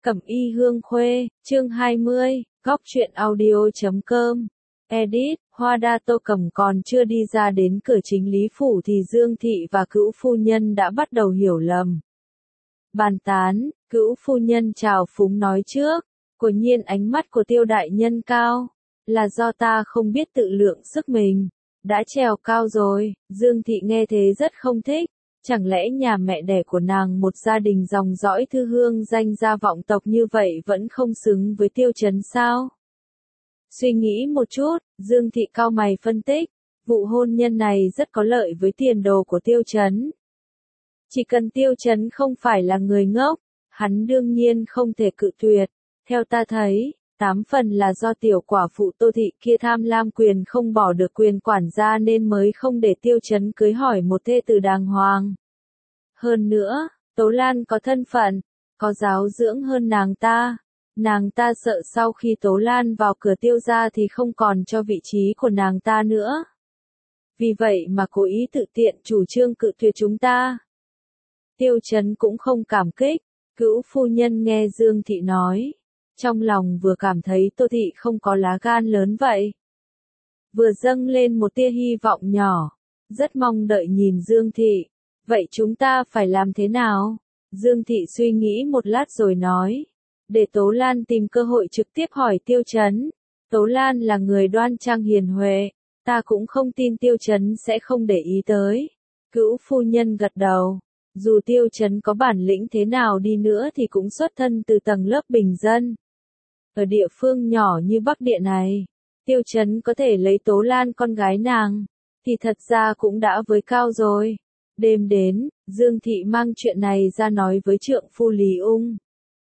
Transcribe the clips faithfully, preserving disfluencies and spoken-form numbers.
Cẩm y hương khuê, chương hai mươi, góc truyện audio chấm com. Edit, Hoa Đa Tô Cẩm còn chưa đi ra đến cửa chính lý phủ thì Dương Thị và Cữu phu nhân đã bắt đầu hiểu lầm. Bàn tán, Cữu phu nhân chào phúng nói trước, quả nhiên ánh mắt của Tiêu đại nhân cao, là do ta không biết tự lượng sức mình, đã trèo cao rồi. Dương Thị nghe thế rất không thích. Chẳng lẽ nhà mẹ đẻ của nàng một gia đình dòng dõi thư hương danh gia vọng tộc như vậy vẫn không xứng với Tiêu Chấn sao? Suy nghĩ một chút, Dương Thị cau mày phân tích, vụ hôn nhân này rất có lợi với tiền đồ của Tiêu Chấn. Chỉ cần Tiêu Chấn không phải là người ngốc, hắn đương nhiên không thể cự tuyệt. Theo ta thấy, tám phần là do tiểu quả phụ Tô Thị kia tham lam quyền không bỏ được quyền quản gia nên mới không để Tiêu Chấn cưới hỏi một thê tử đàng hoàng. Hơn nữa, Tố Lan có thân phận, có giáo dưỡng hơn nàng ta. Nàng ta sợ sau khi Tố Lan vào cửa Tiêu gia thì không còn cho vị trí của nàng ta nữa. Vì vậy mà cố ý tự tiện chủ trương cự tuyệt chúng ta. Tiêu Chấn cũng không cảm kích, Cữu phu nhân nghe Dương Thị nói. Trong lòng vừa cảm thấy Tô Thị không có lá gan lớn vậy. Vừa dâng lên một tia hy vọng nhỏ, rất mong đợi nhìn Dương Thị. Vậy chúng ta phải làm thế nào? Dương Thị suy nghĩ một lát rồi nói. Để Tố Lan tìm cơ hội trực tiếp hỏi Tiêu Chấn. Tố Lan là người đoan trang hiền huệ, ta cũng không tin Tiêu Chấn sẽ không để ý tới. Cữu phu nhân gật đầu. Dù Tiêu Chấn có bản lĩnh thế nào đi nữa thì cũng xuất thân từ tầng lớp bình dân. Ở địa phương nhỏ như Bắc Địa này, Tiêu Chấn có thể lấy Tố Lan con gái nàng, thì thật ra cũng đã với cao rồi. Đêm đến, Dương Thị mang chuyện này ra nói với trượng phu Lý Ung.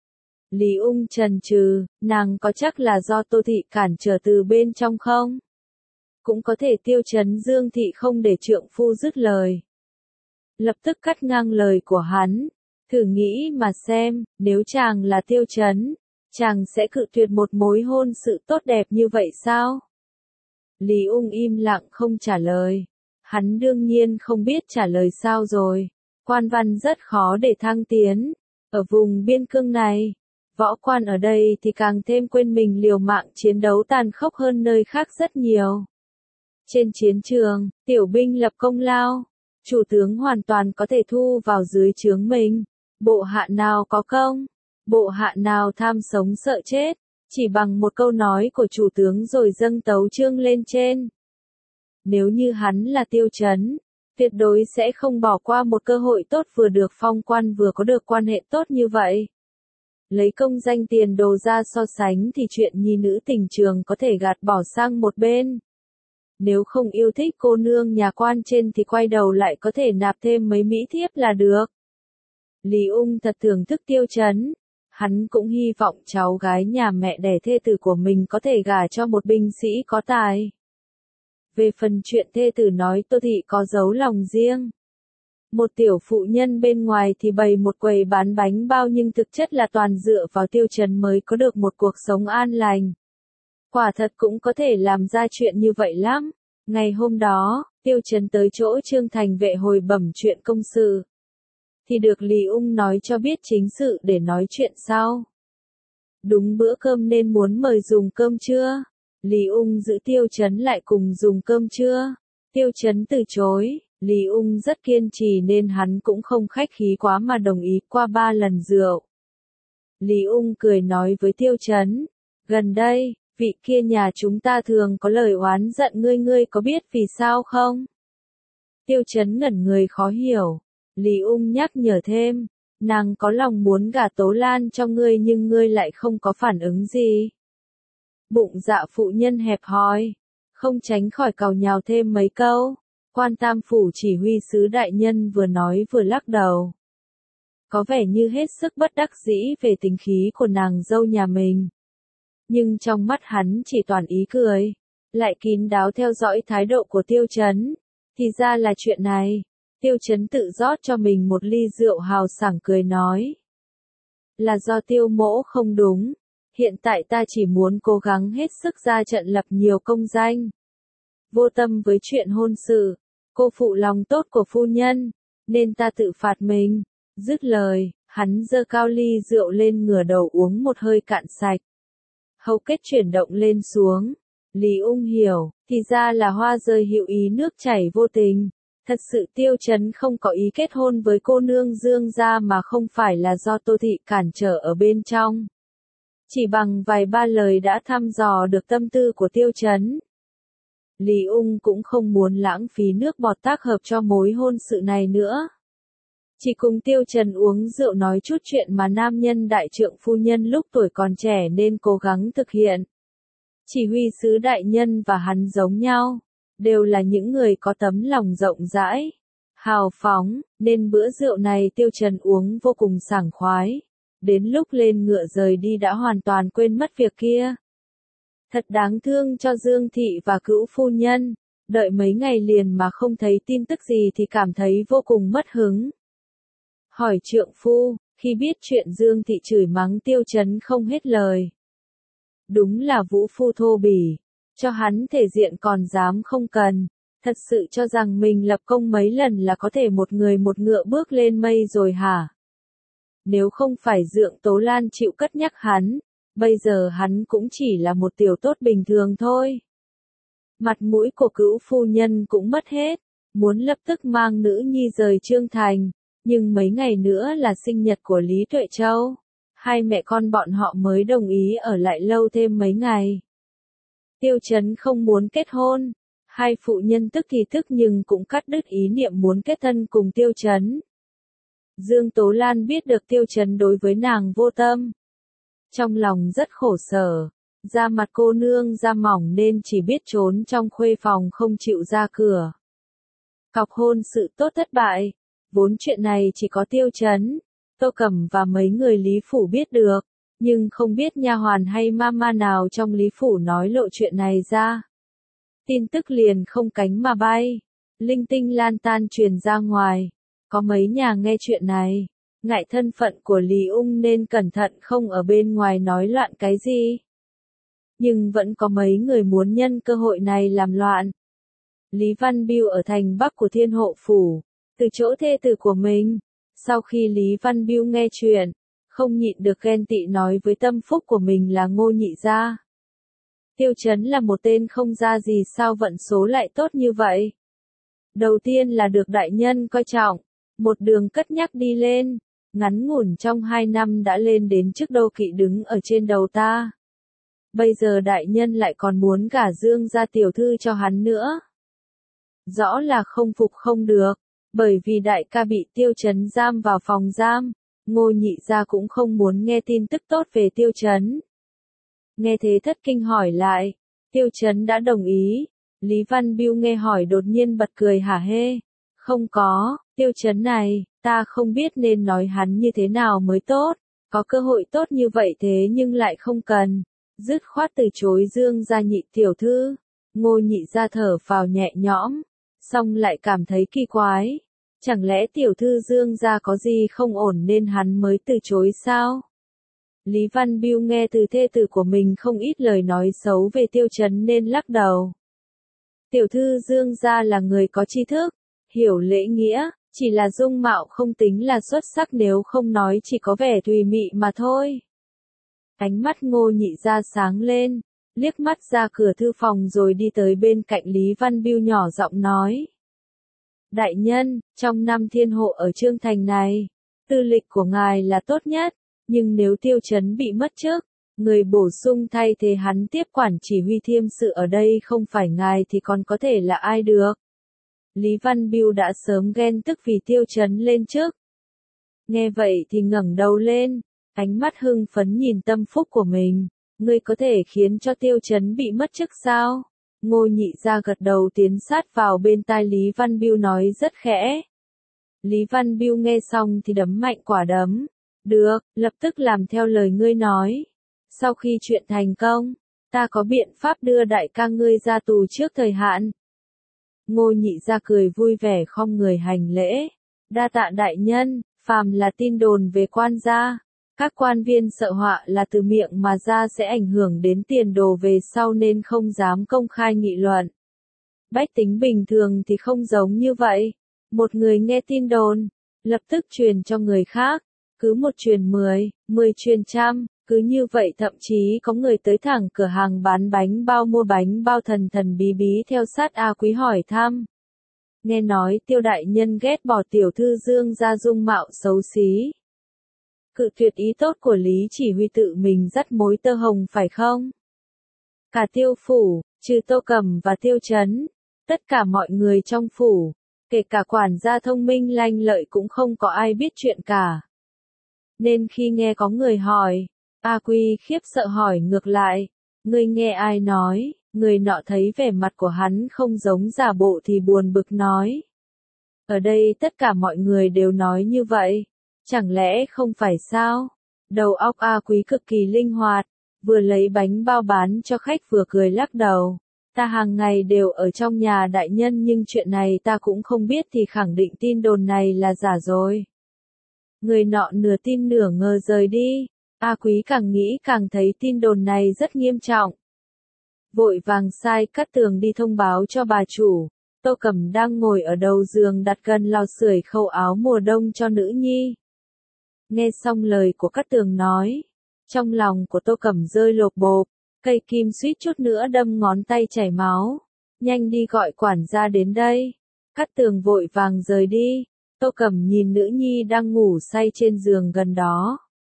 Lý Ung chần chừ, nàng có chắc là do Tô Thị cản trở từ bên trong không? Cũng có thể Tiêu Chấn. Dương Thị không để trượng phu dứt lời. Lập tức cắt ngang lời của hắn. Thử nghĩ mà xem, nếu chàng là Tiêu Chấn, chàng sẽ cự tuyệt một mối hôn sự tốt đẹp như vậy sao? Lý Ung im lặng không trả lời. Hắn đương nhiên không biết trả lời sao rồi. Quan văn rất khó để thăng tiến. Ở vùng biên cương này, võ quan ở đây thì càng thêm quên mình liều mạng chiến đấu tàn khốc hơn nơi khác rất nhiều. Trên chiến trường, tiểu binh lập công lao, chủ tướng hoàn toàn có thể thu vào dưới trướng mình. Bộ hạ nào có công, bộ hạ nào tham sống sợ chết, chỉ bằng một câu nói của chủ tướng rồi dâng tấu chương lên trên. Nếu như hắn là Tiêu Chấn, tuyệt đối sẽ không bỏ qua một cơ hội tốt vừa được phong quan vừa có được quan hệ tốt như vậy. Lấy công danh tiền đồ ra so sánh thì chuyện nhi nữ tình trường có thể gạt bỏ sang một bên. Nếu không yêu thích cô nương nhà quan trên thì quay đầu lại có thể nạp thêm mấy mỹ thiếp là được. Lý Ung thật thưởng thức Tiêu Chấn. Hắn cũng hy vọng cháu gái nhà mẹ đẻ thê tử của mình có thể gả cho một binh sĩ có tài. Về phần chuyện thê tử nói Tô Thị có giấu lòng riêng. Một tiểu phụ nhân bên ngoài thì bày một quầy bán bánh bao nhưng thực chất là toàn dựa vào Tiêu Chấn mới có được một cuộc sống an lành. Quả thật cũng có thể làm ra chuyện như vậy lắm. Ngày hôm đó, Tiêu Chấn tới chỗ Trương Thành Vệ hồi bẩm chuyện công sự. Thì được Lý Ung nói cho biết chính sự để nói chuyện sau. Đúng bữa cơm nên muốn mời dùng cơm trưa. Lý Ung giữ Tiêu Chấn lại cùng dùng cơm trưa. Tiêu Chấn từ chối. Lý Ung rất kiên trì nên hắn cũng không khách khí quá mà đồng ý qua ba lần rượu. Lý Ung cười nói với Tiêu Chấn. Gần đây, vị kia nhà chúng ta thường có lời oán giận ngươi ngươi có biết vì sao không? Tiêu Chấn ngẩn người khó hiểu. Lý Ung nhắc nhở thêm. Nàng có lòng muốn gả Tố Lan cho ngươi nhưng ngươi lại không có phản ứng gì. Bụng dạ phụ nhân hẹp hòi. Không tránh khỏi càu nhào thêm mấy câu. Quan Tam Phủ chỉ huy sứ đại nhân vừa nói vừa lắc đầu. Có vẻ như hết sức bất đắc dĩ về tính khí của nàng dâu nhà mình. Nhưng trong mắt hắn chỉ toàn ý cười. Lại kín đáo theo dõi thái độ của Tiêu Chấn. Thì ra là chuyện này. Tiêu Chấn tự rót cho mình một ly rượu hào sảng cười nói. Là do Tiêu mỗ không đúng. Hiện tại ta chỉ muốn cố gắng hết sức ra trận lập nhiều công danh. Vô tâm với chuyện hôn sự. Cô phụ lòng tốt của phu nhân. Nên ta tự phạt mình. Dứt lời, Hắn giơ cao ly rượu lên ngửa đầu uống một hơi cạn sạch. Hầu kết chuyển động lên xuống. Lý Ung hiểu, thì ra là hoa rơi hữu ý nước chảy vô tình. Thật sự Tiêu Chấn không có ý kết hôn với cô nương Dương gia mà không phải là do Tô Thị cản trở ở bên trong. Chỉ bằng vài ba lời đã thăm dò được tâm tư của Tiêu Chấn. Lý Ung cũng không muốn lãng phí nước bọt tác hợp cho mối hôn sự này nữa. Chỉ cùng Tiêu Trần uống rượu nói chút chuyện mà nam nhân đại trượng phu nhân lúc tuổi còn trẻ nên cố gắng thực hiện. Chỉ huy sứ đại nhân và hắn giống nhau, đều là những người có tấm lòng rộng rãi, hào phóng, nên bữa rượu này Tiêu Trần uống vô cùng sảng khoái. Đến lúc lên ngựa rời đi đã hoàn toàn quên mất việc kia. Thật đáng thương cho Dương Thị và Cữu phu nhân, đợi mấy ngày liền mà không thấy tin tức gì thì cảm thấy vô cùng mất hứng. Hỏi trượng phu, khi biết chuyện Dương Thị chửi mắng Tiêu Chấn không hết lời. Đúng là vũ phu thô bỉ, cho hắn thể diện còn dám không cần, thật sự cho rằng mình lập công mấy lần là có thể một người một ngựa bước lên mây rồi hả? Nếu không phải Dượng Tố Lan chịu cất nhắc hắn, bây giờ hắn cũng chỉ là một tiểu tốt bình thường thôi. Mặt mũi của Cữu phu nhân cũng mất hết, muốn lập tức mang nữ nhi rời Trương Thành, nhưng mấy ngày nữa là sinh nhật của Lý Tuệ Châu, hai mẹ con bọn họ mới đồng ý ở lại lâu thêm mấy ngày. Tiêu Chấn không muốn kết hôn, hai phụ nhân tức thì tức nhưng cũng cắt đứt ý niệm muốn kết thân cùng Tiêu Chấn. Dương Tố Lan biết được Tiêu Chấn đối với nàng vô tâm, trong lòng rất khổ sở, da mặt cô nương da mỏng nên chỉ biết trốn trong khuê phòng không chịu ra cửa. Cọc hôn sự tốt thất bại, vốn chuyện này chỉ có Tiêu Chấn, Tô Cẩm và mấy người Lý Phủ biết được, nhưng không biết nha hoàn hay mama nào trong Lý Phủ nói lộ chuyện này ra. Tin tức liền không cánh mà bay, linh tinh lan tan truyền ra ngoài, có mấy nhà nghe chuyện này, ngại thân phận của Lý Ung nên cẩn thận không ở bên ngoài nói loạn cái gì. Nhưng vẫn có mấy người muốn nhân cơ hội này làm loạn. Lý Văn Biêu ở thành Bắc của Thiên Hộ Phủ, từ chỗ thê tử của mình. Sau khi Lý Văn Biêu nghe chuyện, không nhịn được ghen tị nói với tâm phúc của mình là Ngô Nhị Gia. Tiêu Chấn là một tên không ra gì sao vận số lại tốt như vậy. Đầu tiên là được đại nhân coi trọng, một đường cất nhắc đi lên, ngắn ngủn trong hai năm đã lên đến chức đô kỵ đứng ở trên đầu ta. Bây giờ đại nhân lại còn muốn gả Dương gia tiểu thư cho hắn nữa. Rõ là không phục không được, bởi vì đại ca bị Tiêu Chấn giam vào phòng giam, Ngô Nhị Gia cũng không muốn nghe tin tức tốt về Tiêu Chấn. Nghe thế thất kinh hỏi lại, Tiêu Chấn đã đồng ý, Lý Văn Biêu nghe hỏi đột nhiên bật cười hả hê, không có, Tiêu Chấn này, ta không biết nên nói hắn như thế nào mới tốt, có cơ hội tốt như vậy thế nhưng lại không cần, dứt khoát từ chối Dương gia nhị tiểu thư. Ngô Nhị Gia thở phào nhẹ nhõm, xong lại cảm thấy kỳ quái, chẳng lẽ tiểu thư Dương gia có gì không ổn nên hắn mới từ chối sao? Lý Văn Biêu nghe từ thê tử của mình không ít lời nói xấu về Tiêu Chấn nên lắc đầu. Tiểu thư Dương gia là người có tri thức, hiểu lễ nghĩa, chỉ là dung mạo không tính là xuất sắc nếu không nói chỉ có vẻ thùy mị mà thôi. Ánh mắt Ngô Nhị Gia sáng lên, liếc mắt ra cửa thư phòng rồi đi tới bên cạnh Lý Văn Biêu nhỏ giọng nói. Đại nhân, trong năm thiên hộ ở Trương Thành này, tư lịch của ngài là tốt nhất, nhưng nếu Tiêu Chấn bị mất chức, người bổ sung thay thế hắn tiếp quản chỉ huy thiêm sự ở đây không phải ngài thì còn có thể là ai được. Lý Văn Biêu đã sớm ghen tức vì Tiêu Chấn lên chức. Nghe vậy thì ngẩng đầu lên, ánh mắt hưng phấn nhìn tâm phúc của mình, ngươi có thể khiến cho Tiêu Chấn bị mất chức sao? Ngô Nhị Gia gật đầu tiến sát vào bên tai Lý Văn Biêu nói rất khẽ. Lý Văn Biêu nghe xong thì đấm mạnh quả đấm. Được, lập tức làm theo lời ngươi nói. Sau khi chuyện thành công, ta có biện pháp đưa đại ca ngươi ra tù trước thời hạn. Ngô Nhị Gia cười vui vẻ khom người hành lễ. Đa tạ đại nhân, phàm là tin đồn về quan gia. Các quan viên sợ họa là từ miệng mà ra sẽ ảnh hưởng đến tiền đồ về sau nên không dám công khai nghị luận. Bách tính bình thường thì không giống như vậy. Một người nghe tin đồn, lập tức truyền cho người khác. Cứ một truyền mười, mười truyền trăm, cứ như vậy thậm chí có người tới thẳng cửa hàng bán bánh bao mua bánh bao thần thần bí bí theo sát A Quý hỏi thăm. Nghe nói Tiêu đại nhân ghét bỏ tiểu thư Dương gia dung mạo xấu xí. Cự tuyệt ý tốt của Lý Chỉ Huy tự mình dắt mối tơ hồng phải không? Cả Tiêu phủ, trừ Tô Cẩm và Tiêu Chấn, tất cả mọi người trong phủ, kể cả quản gia thông minh lanh lợi cũng không có ai biết chuyện cả. Nên khi nghe có người hỏi, A Quy khiếp sợ hỏi ngược lại, ngươi nghe ai nói? Người nọ thấy vẻ mặt của hắn không giống giả bộ thì buồn bực nói. Ở đây tất cả mọi người đều nói như vậy, chẳng lẽ không phải sao? Đầu óc A Quý cực kỳ linh hoạt, vừa lấy bánh bao bán cho khách vừa cười lắc đầu. Ta hàng ngày đều ở trong nhà đại nhân nhưng chuyện này ta cũng không biết thì khẳng định tin đồn này là giả rồi. Người nọ nửa tin nửa ngờ rời đi, A Quý càng nghĩ càng thấy tin đồn này rất nghiêm trọng. Vội vàng sai Cát Tường đi thông báo cho bà chủ, Tô Cẩm đang ngồi ở đầu giường đặt gần lò sưởi khâu áo mùa đông cho nữ nhi. Nghe xong lời của Cát Tường nói, trong lòng của Tô Cẩm rơi lột bột, cây kim suýt chút nữa đâm ngón tay chảy máu. Nhanh đi gọi quản gia đến đây. Cát Tường vội vàng rời đi, Tô Cẩm nhìn nữ nhi đang ngủ say trên giường gần đó.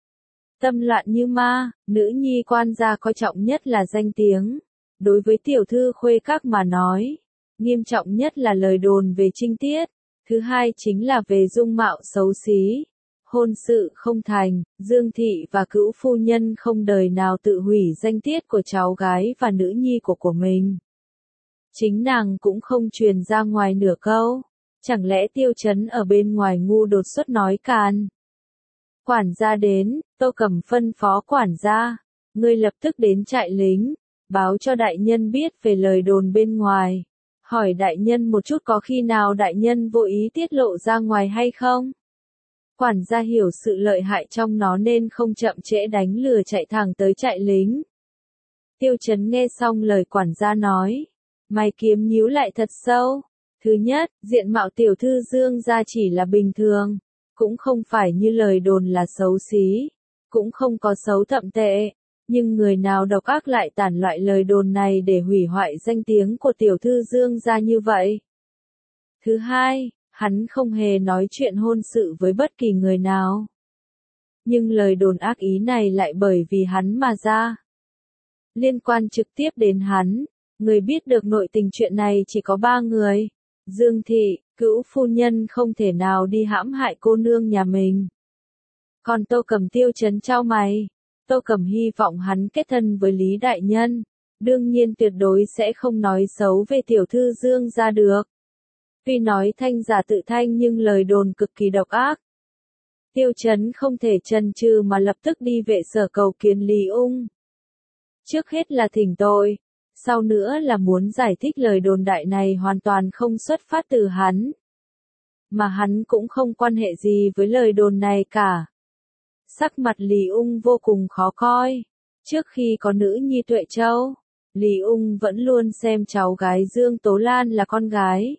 Tâm loạn như ma, nữ nhi quan gia coi trọng nhất là danh tiếng. Đối với tiểu thư Khuê Các mà nói, nghiêm trọng nhất là lời đồn về trinh tiết, thứ hai chính là về dung mạo xấu xí. Hôn sự không thành, Dương Thị và Cữu phu nhân không đời nào tự hủy danh tiết của cháu gái và nữ nhi của của mình. Chính nàng cũng không truyền ra ngoài nửa câu, chẳng lẽ Tiêu Chấn ở bên ngoài ngu đột xuất nói càn. Quản gia đến, Tô Cẩm phân phó quản gia, ngươi lập tức đến trại lính, báo cho đại nhân biết về lời đồn bên ngoài. Hỏi đại nhân một chút có khi nào đại nhân vô ý tiết lộ ra ngoài hay không? Quản gia hiểu sự lợi hại trong nó nên không chậm trễ đánh lừa chạy thẳng tới trại lính. Tiêu Chấn nghe xong lời quản gia nói, mày kiếm nhíu lại thật sâu. Thứ nhất, diện mạo tiểu thư Dương gia chỉ là bình thường, cũng không phải như lời đồn là xấu xí, cũng không có xấu thậm tệ. Nhưng người nào độc ác lại tản loại lời đồn này để hủy hoại danh tiếng của tiểu thư Dương gia như vậy? Thứ hai, hắn không hề nói chuyện hôn sự với bất kỳ người nào. Nhưng lời đồn ác ý này lại bởi vì hắn mà ra. Liên quan trực tiếp đến hắn, người biết được nội tình chuyện này chỉ có ba người. Dương Thị, Cữu phu nhân không thể nào đi hãm hại cô nương nhà mình. Còn Tô Cẩm Tiêu Chấn chau mày. Tô Cẩm hy vọng hắn kết thân với Lý đại nhân, đương nhiên tuyệt đối sẽ không nói xấu về tiểu thư Dương gia được. Tuy nói thanh giả tự thanh nhưng lời đồn cực kỳ độc ác. Tiêu Chấn không thể chần chừ mà lập tức đi vệ sở cầu kiến Lý Ung. Trước hết là thỉnh tội, sau nữa là muốn giải thích lời đồn đại này hoàn toàn không xuất phát từ hắn. Mà hắn cũng không quan hệ gì với lời đồn này cả. Sắc mặt Lý Ung vô cùng khó coi. Trước khi có nữ nhi Tuệ Châu, Lý Ung vẫn luôn xem cháu gái Dương Tố Lan là con gái.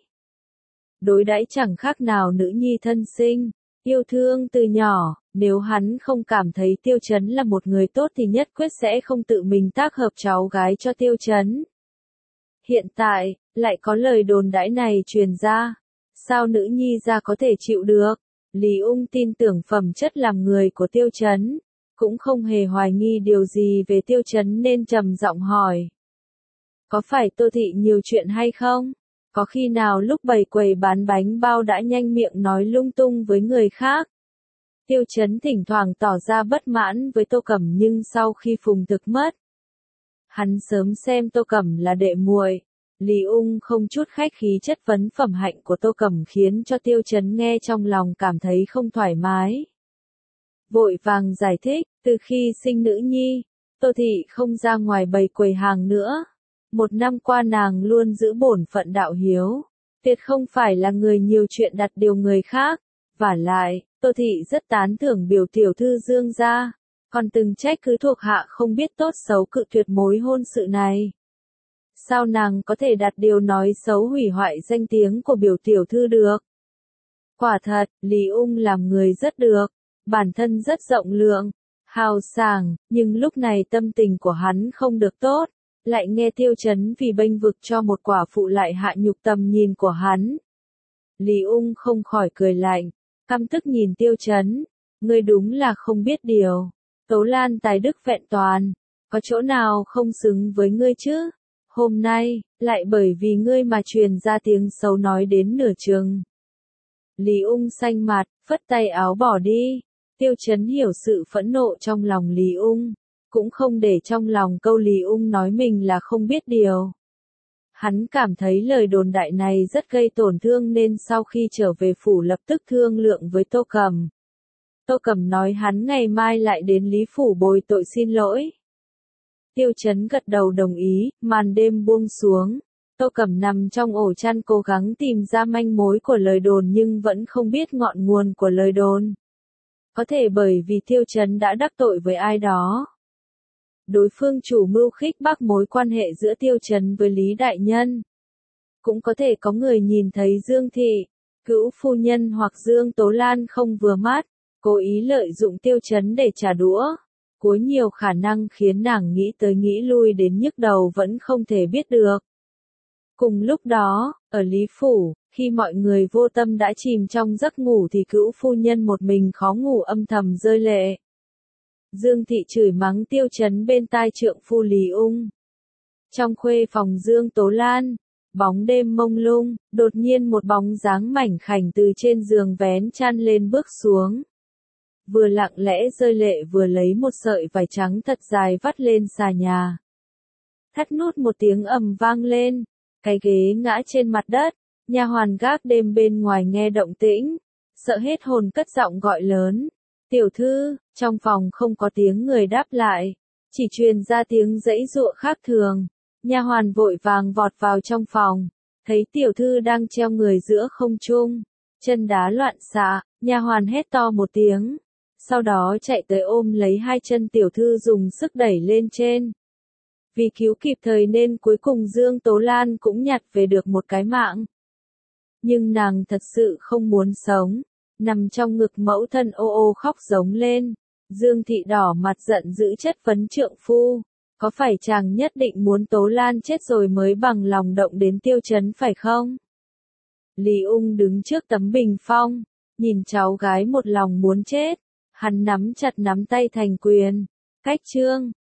Đối đãi chẳng khác nào nữ nhi thân sinh, yêu thương từ nhỏ, nếu hắn không cảm thấy Tiêu Chấn là một người tốt thì nhất quyết sẽ không tự mình tác hợp cháu gái cho Tiêu Chấn. Hiện tại, lại có lời đồn đãi này truyền ra, sao nữ nhi ra có thể chịu được? Lý Ung tin tưởng phẩm chất làm người của Tiêu Chấn, cũng không hề hoài nghi điều gì về Tiêu Chấn nên trầm giọng hỏi. Có phải Tô Thị nhiều chuyện hay không? Có khi nào lúc bày quầy bán bánh bao đã nhanh miệng nói lung tung với người khác? Tiêu Chấn thỉnh thoảng tỏ ra bất mãn với Tô Cẩm nhưng sau khi Phùng Thực mất, hắn sớm xem Tô Cẩm là đệ muội. Lý Ung không chút khách khí chất vấn phẩm hạnh của Tô Cẩm khiến cho Tiêu Chấn nghe trong lòng cảm thấy không thoải mái. Vội vàng giải thích, từ khi sinh nữ nhi, Tô Thị không ra ngoài bày quầy hàng nữa. Một năm qua nàng luôn giữ bổn phận đạo hiếu, tuyệt không phải là người nhiều chuyện đặt điều người khác. Vả lại, Tô Thị rất tán thưởng biểu tiểu thư Dương gia, còn từng trách cứ thuộc hạ không biết tốt xấu cự tuyệt mối hôn sự này. Sao nàng có thể đặt điều nói xấu hủy hoại danh tiếng của biểu tiểu thư được? Quả thật, Lý Ung làm người rất được, bản thân rất rộng lượng, hào sảng, nhưng lúc này tâm tình của hắn không được tốt, lại nghe Tiêu Chấn vì bênh vực cho một quả phụ lại hạ nhục tầm nhìn của hắn. Lý Ung không khỏi cười lạnh, căm tức nhìn Tiêu Chấn, ngươi đúng là không biết điều, Tố Lan tài đức vẹn toàn, có chỗ nào không xứng với ngươi chứ? Hôm nay, lại bởi vì ngươi mà truyền ra tiếng xấu nói đến nửa chừng. Lý Ung xanh mặt, phất tay áo bỏ đi. Tiêu Chấn hiểu sự phẫn nộ trong lòng Lý Ung, cũng không để trong lòng câu Lý Ung nói mình là không biết điều. Hắn cảm thấy lời đồn đại này rất gây tổn thương nên sau khi trở về phủ lập tức thương lượng với Tô Cầm. Tô Cầm nói hắn ngày mai lại đến Lý Phủ bồi tội xin lỗi. Tiêu Chấn gật đầu đồng ý, màn đêm buông xuống. Tô Cầm nằm trong ổ chăn cố gắng tìm ra manh mối của lời đồn nhưng vẫn không biết ngọn nguồn của lời đồn. Có thể bởi vì Tiêu Chấn đã đắc tội với ai đó. Đối phương chủ mưu khích bác mối quan hệ giữa Tiêu Chấn với Lý Đại Nhân. Cũng có thể có người nhìn thấy Dương Thị, Cữu Phu Nhân hoặc Dương Tố Lan không vừa mắt, cố ý lợi dụng Tiêu Chấn để trả đũa. Cuối nhiều khả năng khiến nàng nghĩ tới nghĩ lui đến nhức đầu vẫn không thể biết được. Cùng lúc đó, ở Lý Phủ, khi mọi người vô tâm đã chìm trong giấc ngủ thì Cữu Phu Nhân một mình khó ngủ âm thầm rơi lệ. Dương Thị chửi mắng Tiêu Chấn bên tai trượng phu Lý Ung. Trong khuê phòng Dương Tố Lan, bóng đêm mông lung, đột nhiên một bóng dáng mảnh khảnh từ trên giường vén chăn lên bước xuống. Vừa lặng lẽ rơi lệ vừa lấy một sợi vải trắng thật dài vắt lên xà nhà. Thắt nút một tiếng ầm vang lên, cái ghế ngã trên mặt đất, nha hoàn gác đêm bên ngoài nghe động tĩnh, sợ hết hồn cất giọng gọi lớn. Tiểu thư, trong phòng không có tiếng người đáp lại, chỉ truyền ra tiếng giãy giụa khác thường. Nha hoàn vội vàng vọt vào trong phòng, thấy tiểu thư đang treo người giữa không trung, chân đá loạn xạ, nha hoàn hét to một tiếng, sau đó chạy tới ôm lấy hai chân tiểu thư dùng sức đẩy lên trên. Vì cứu kịp thời nên cuối cùng Dương Tố Lan cũng nhặt về được một cái mạng. Nhưng nàng thật sự không muốn sống, nằm trong ngực mẫu thân ô ô khóc giống lên. Dương Thị đỏ mặt giận dữ chất vấn trượng phu, có phải chàng nhất định muốn Tố Lan chết rồi mới bằng lòng động đến Tiêu Chấn phải không? Lý Ung đứng trước tấm bình phong, nhìn cháu gái một lòng muốn chết, hắn nắm chặt nắm tay thành quyền, cách trương,